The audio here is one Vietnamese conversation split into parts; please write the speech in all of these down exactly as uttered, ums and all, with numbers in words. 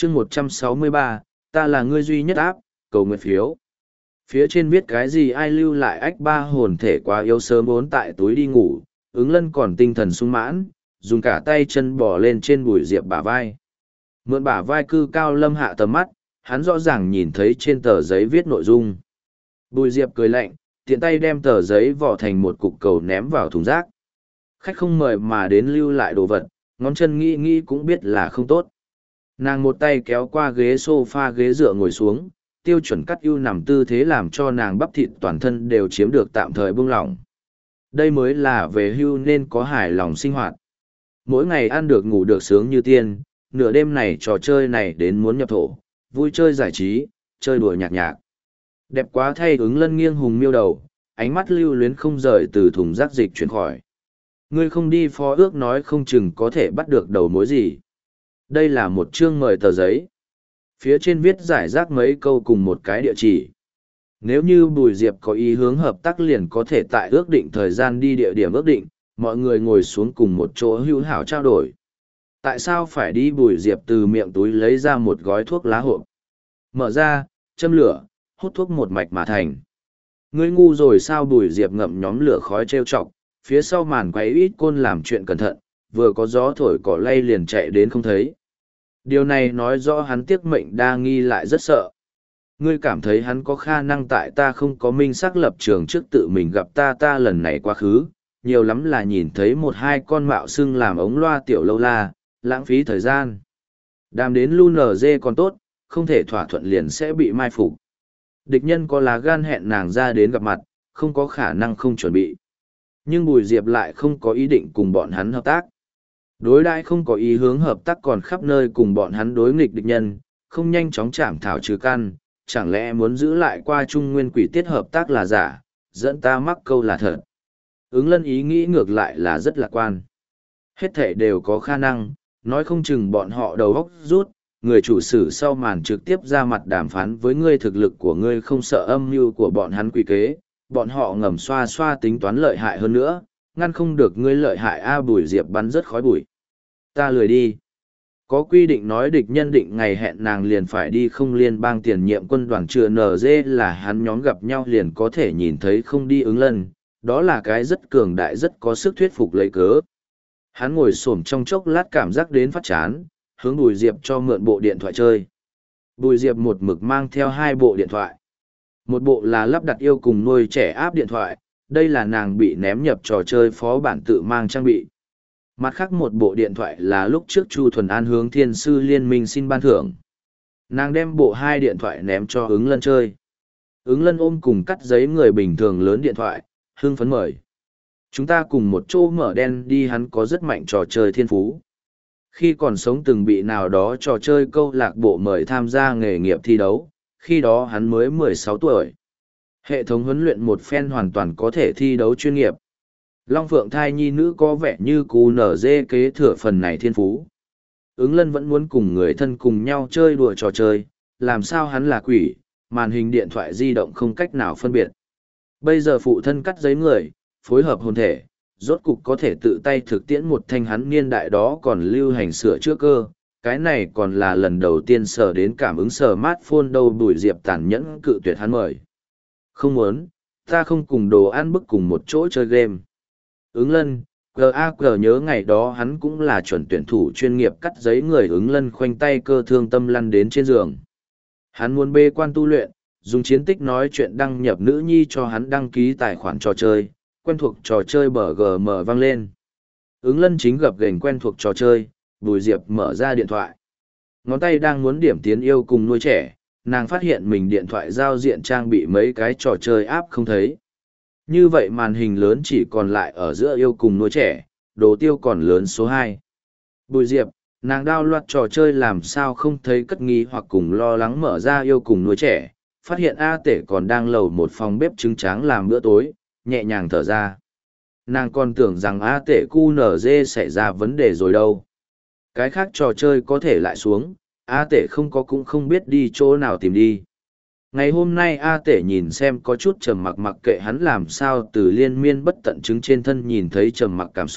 chương một trăm sáu mươi ba, ta là ngươi duy nhất áp, cầu nguyện phiếu. Phía trên viết cái gì ai lưu lại ách ba hồn thể quá yếu sớm vốn tại túi đi ngủ, ứng lân còn tinh thần sung mãn, dùng cả tay chân bỏ lên trên Bùi Diệp bả vai. Mượn bả vai cư cao lâm hạ tầm mắt, hắn rõ ràng nhìn thấy trên tờ giấy viết nội dung. Bùi Diệp cười lạnh, tiện tay đem tờ giấy vỏ thành một cục cầu ném vào thùng rác. Khách không mời mà đến lưu lại đồ vật, ngón chân nghĩ nghĩ cũng biết là không tốt. Nàng một tay kéo qua ghế sofa ghế dựa ngồi xuống, tiêu chuẩn cắt ưu nằm tư thế làm cho nàng bắp thịt toàn thân đều chiếm được tạm thời buông lỏng. Đây mới là về hưu nên có hài lòng sinh hoạt. Mỗi ngày ăn được ngủ được sướng như tiên, nửa đêm này trò chơi này đến muốn nhập thổ, vui chơi giải trí, chơi đùa nhạc nhạc. Đẹp quá thay ứng lân nghiêng hùng miêu đầu, ánh mắt lưu luyến không rời từ thùng rác dịch chuyển khỏi. Ngươi không đi phó ước nói không chừng có thể bắt được đầu mối gì. Đây là một chương mời tờ giấy. Phía trên viết giải rác mấy câu cùng một cái địa chỉ. Nếu như Bùi Diệp có ý hướng hợp tác liền có thể tại ước định thời gian đi địa điểm ước định, mọi người ngồi xuống cùng một chỗ hữu hảo trao đổi. Tại sao phải đi? Bùi Diệp từ miệng túi lấy ra một gói thuốc lá hộp. Mở ra, châm lửa, hút thuốc một mạch mà thành. Ngươi ngu rồi sao? Bùi Diệp ngậm nhóm lửa khói trêu chọc, phía sau màn quấy ít côn làm chuyện cẩn thận, vừa có gió thổi cỏ lay liền chạy đến không thấy. Điều này nói rõ hắn tiếc mệnh đa nghi lại rất sợ. Ngươi cảm thấy hắn có khả năng tại ta không có minh xác lập trường trước tự mình gặp ta ta lần này quá khứ, nhiều lắm là nhìn thấy một hai con mạo xưng làm ống loa tiểu lâu la, lãng phí thời gian. Đàm đến lu nở dê còn tốt, không thể thỏa thuận liền sẽ bị mai phục. Địch nhân có lá gan hẹn nàng ra đến gặp mặt, không có khả năng không chuẩn bị. Nhưng Bùi Diệp lại không có ý định cùng bọn hắn hợp tác. Đối đãi không có ý hướng hợp tác còn khắp nơi cùng bọn hắn đối nghịch địch nhân, không nhanh chóng chạm thảo trừ căn, chẳng lẽ muốn giữ lại qua trung nguyên quỷ tiết hợp tác là giả, dẫn ta mắc câu là thật. Ứng lân ý nghĩ ngược lại là rất lạc quan. Hết thể đều có khả năng, nói không chừng bọn họ đầu óc rút, người chủ sử sau màn trực tiếp ra mặt đàm phán với ngươi thực lực của ngươi không sợ âm mưu của bọn hắn quỷ kế, bọn họ ngầm xoa xoa tính toán lợi hại hơn nữa, ngăn không được ngươi lợi hại. A Bùi Diệp bắn rất khói bụi. Ta lười đi. Có quy định nói địch nhân định ngày hẹn nàng liền phải đi, không liên bang tiền nhiệm quân đoàn chưa en giê là hắn nhóm gặp nhau liền có thể nhìn thấy không đi. Ứng lân, đó là cái rất cường đại rất có sức thuyết phục lấy cớ. Hắn ngồi xổm trong chốc lát cảm giác đến phát chán, hướng Bùi Diệp cho mượn bộ điện thoại chơi. Bùi Diệp một mực mang theo hai bộ điện thoại. Một bộ là lắp đặt yêu cùng nuôi trẻ áp điện thoại, đây là nàng bị ném nhập trò chơi phó bản tự mang trang bị. Mặt khác một bộ điện thoại là lúc trước Chu Thuần An hướng Thiên Sư Liên minh xin ban thưởng. Nàng đem bộ hai điện thoại ném cho ứng lân chơi. Ứng lân ôm cùng cắt giấy người bình thường lớn điện thoại, hưng phấn mời. Chúng ta cùng một chỗ mở đen đi, hắn có rất mạnh trò chơi thiên phú. Khi còn sống từng bị nào đó trò chơi câu lạc bộ mời tham gia nghề nghiệp thi đấu, khi đó hắn mới mười sáu tuổi. Hệ thống huấn luyện một phen hoàn toàn có thể thi đấu chuyên nghiệp. Long Phượng thai nhi nữ có vẻ như cú nở dê kế thừa phần này thiên phú. Ứng lân vẫn muốn cùng người thân cùng nhau chơi đùa trò chơi, làm sao hắn là quỷ, màn hình điện thoại di động không cách nào phân biệt. Bây giờ phụ thân cắt giấy người, phối hợp hồn thể, rốt cục có thể tự tay thực tiễn một thanh hắn niên đại đó còn lưu hành sửa chữa cơ. Cái này còn là lần đầu tiên sở đến cảm ứng smartphone đâu. Bùi Diệp tàn nhẫn cự tuyệt hắn mời. Không muốn, ta không cùng đồ ăn bức cùng một chỗ chơi game. Ứng lân, giê a giê nhớ ngày đó hắn cũng là chuẩn tuyển thủ chuyên nghiệp cắt giấy người. Ứng lân khoanh tay cơ thương tâm lăn đến trên giường. Hắn muốn bê quan tu luyện, dùng chiến tích nói chuyện đăng nhập nữ nhi cho hắn đăng ký tài khoản trò chơi, quen thuộc trò chơi bờ gờ mờ vang lên. Ứng lân chính gập ghềnh quen thuộc trò chơi, Bùi Diệp mở ra điện thoại. Ngón tay đang muốn điểm tiến yêu cùng nuôi trẻ, nàng phát hiện mình điện thoại giao diện trang bị mấy cái trò chơi áp không thấy. Như vậy màn hình lớn chỉ còn lại ở giữa yêu cùng nuôi trẻ, đồ tiêu còn lớn số hai. Bùi Diệp, nàng đao loạt trò chơi làm sao không thấy cất nghi hoặc cùng lo lắng mở ra yêu cùng nuôi trẻ, phát hiện A Tể còn đang lầu một phòng bếp trứng tráng làm bữa tối, nhẹ nhàng thở ra. Nàng còn tưởng rằng A Tể cu nở dê xảy ra vấn đề rồi đâu. Cái khác trò chơi có thể lại xuống, A Tể không có cũng không biết đi chỗ nào tìm đi. Ngày hôm nay A Tể nhìn xem có chút trầm mặc, mặc kệ hắn làm sao từ liên miên bất tận chứng trên thân nhìn thấy trầm mặc cảm xúc,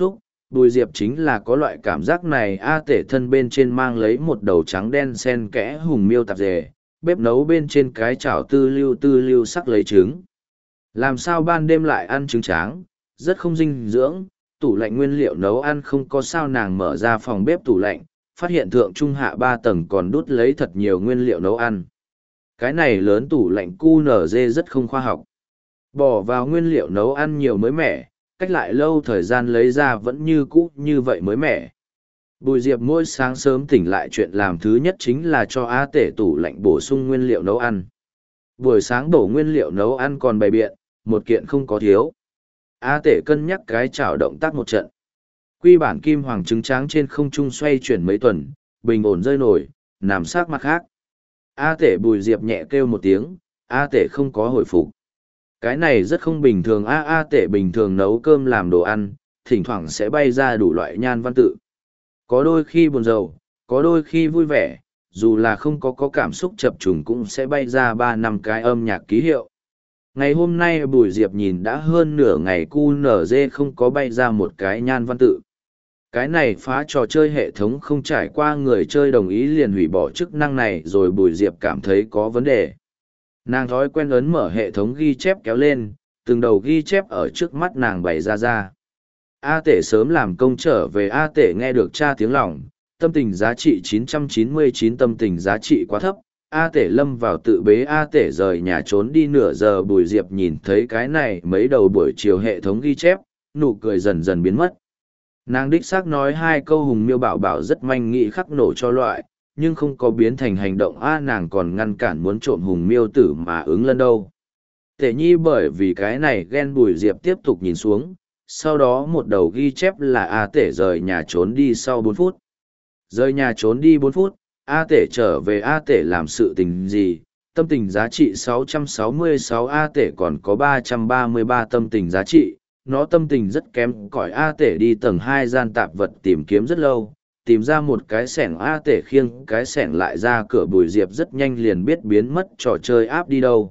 Bùi Diệp chính là có loại cảm giác này. A Tể thân bên trên mang lấy một đầu trắng đen sen kẽ hùng miêu tạp dề, bếp nấu bên trên cái chảo tư lưu tư lưu sắc lấy trứng. Làm sao ban đêm lại ăn trứng tráng, rất không dinh dưỡng. Tủ lạnh nguyên liệu nấu ăn không có sao. Nàng mở ra phòng bếp tủ lạnh, phát hiện thượng trung hạ ba tầng còn đút lấy thật nhiều nguyên liệu nấu ăn. Cái này lớn tủ lạnh cu nở dê rất không khoa học. Bỏ vào nguyên liệu nấu ăn nhiều mới mẻ, cách lại lâu thời gian lấy ra vẫn như cũ như vậy mới mẻ. Bùi Diệp mỗi sáng sớm tỉnh lại chuyện làm thứ nhất chính là cho A Tể tủ lạnh bổ sung nguyên liệu nấu ăn. Buổi sáng đổ nguyên liệu nấu ăn còn bày biện, một kiện không có thiếu. A Tể cân nhắc cái chảo động tác một trận. Quy bản kim hoàng trứng tráng trên không trung xoay chuyển mấy tuần, bình ổn rơi nổi, nằm sát mặt khác. A Tể Bùi Diệp nhẹ kêu một tiếng, A Tể không có hồi phục. Cái này rất không bình thường. A A Tể bình thường nấu cơm làm đồ ăn, thỉnh thoảng sẽ bay ra đủ loại nhan văn tự. Có đôi khi buồn rầu, có đôi khi vui vẻ, dù là không có có cảm xúc chập trùng cũng sẽ bay ra ba năm cái âm nhạc ký hiệu. Ngày hôm nay Bùi Diệp nhìn đã hơn nửa ngày cu nở dê không có bay ra một cái nhan văn tự. Cái này phá trò chơi hệ thống không trải qua người chơi đồng ý liền hủy bỏ chức năng này rồi. Bùi Diệp cảm thấy có vấn đề. Nàng thói quen ấn mở hệ thống ghi chép kéo lên, từng đầu ghi chép ở trước mắt nàng bày ra ra. A Tể sớm làm công trở về. A Tể nghe được cha tiếng lòng, tâm tình giá trị chín trăm chín mươi chín, tâm tình giá trị quá thấp. A Tể lâm vào tự bế. A Tể rời nhà trốn đi nửa giờ. Bùi Diệp nhìn thấy cái này mấy đầu buổi chiều hệ thống ghi chép, nụ cười dần dần biến mất. Nàng đích xác nói hai câu hùng miêu bảo bảo rất manh nghị khắc nổ cho loại, nhưng không có biến thành hành động. A nàng còn ngăn cản muốn trộm hùng miêu tử mà ứng lân đâu. Tể nhi bởi vì cái này ghen. Bùi Diệp tiếp tục nhìn xuống, sau đó một đầu ghi chép là A Tể rời nhà trốn đi sau bốn phút. Rời nhà trốn đi bốn phút, A Tể trở về. A Tể làm sự tình gì? Tâm tình giá trị sáu trăm sáu mươi sáu. A Tể còn có ba trăm ba mươi ba tâm tình giá trị. Nó tâm tình rất kém cỏi. A Tể đi tầng hai gian tạp vật tìm kiếm rất lâu, tìm ra một cái xẻng. A Tể khiêng cái xẻng lại ra cửa. Bùi Diệp rất nhanh liền biết biến mất trò chơi áp đi đâu.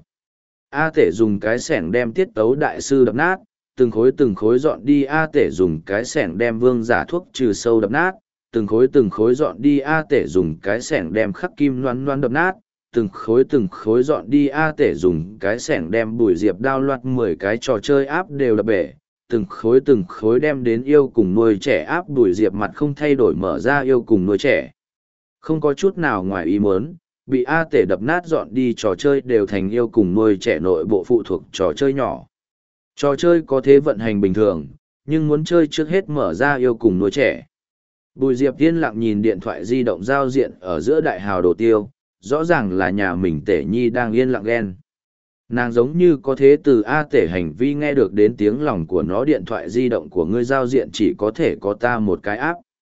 A Tể dùng cái xẻng đem tiết tấu đại sư đập nát, từng khối từng khối dọn đi. A Tể dùng cái xẻng đem vương giả thuốc trừ sâu đập nát, từng khối từng khối dọn đi. A Tể dùng cái xẻng đem khắc kim loan loan đập nát, từng khối từng khối dọn đi. A Tể dùng cái xẻng đem Bùi Diệp đao loạt mười cái trò chơi áp đều đập bể, từng khối từng khối đem đến yêu cùng nuôi trẻ áp. Bùi Diệp mặt không thay đổi mở ra yêu cùng nuôi trẻ. Không có chút nào ngoài ý muốn, bị A Tể đập nát dọn đi trò chơi đều thành yêu cùng nuôi trẻ nội bộ phụ thuộc trò chơi nhỏ. Trò chơi có thế vận hành bình thường, nhưng muốn chơi trước hết mở ra yêu cùng nuôi trẻ. Bùi Diệp yên lặng nhìn điện thoại di động giao diện ở giữa đại hào đồ tiêu, rõ ràng là nhà mình Tể nhi đang yên lặng ghen. Nàng giống như có thế từ A Tể hành vi nghe được đến tiếng lòng của nó. Điện thoại di động của ngươi giao diện chỉ có thể có ta một cái áp.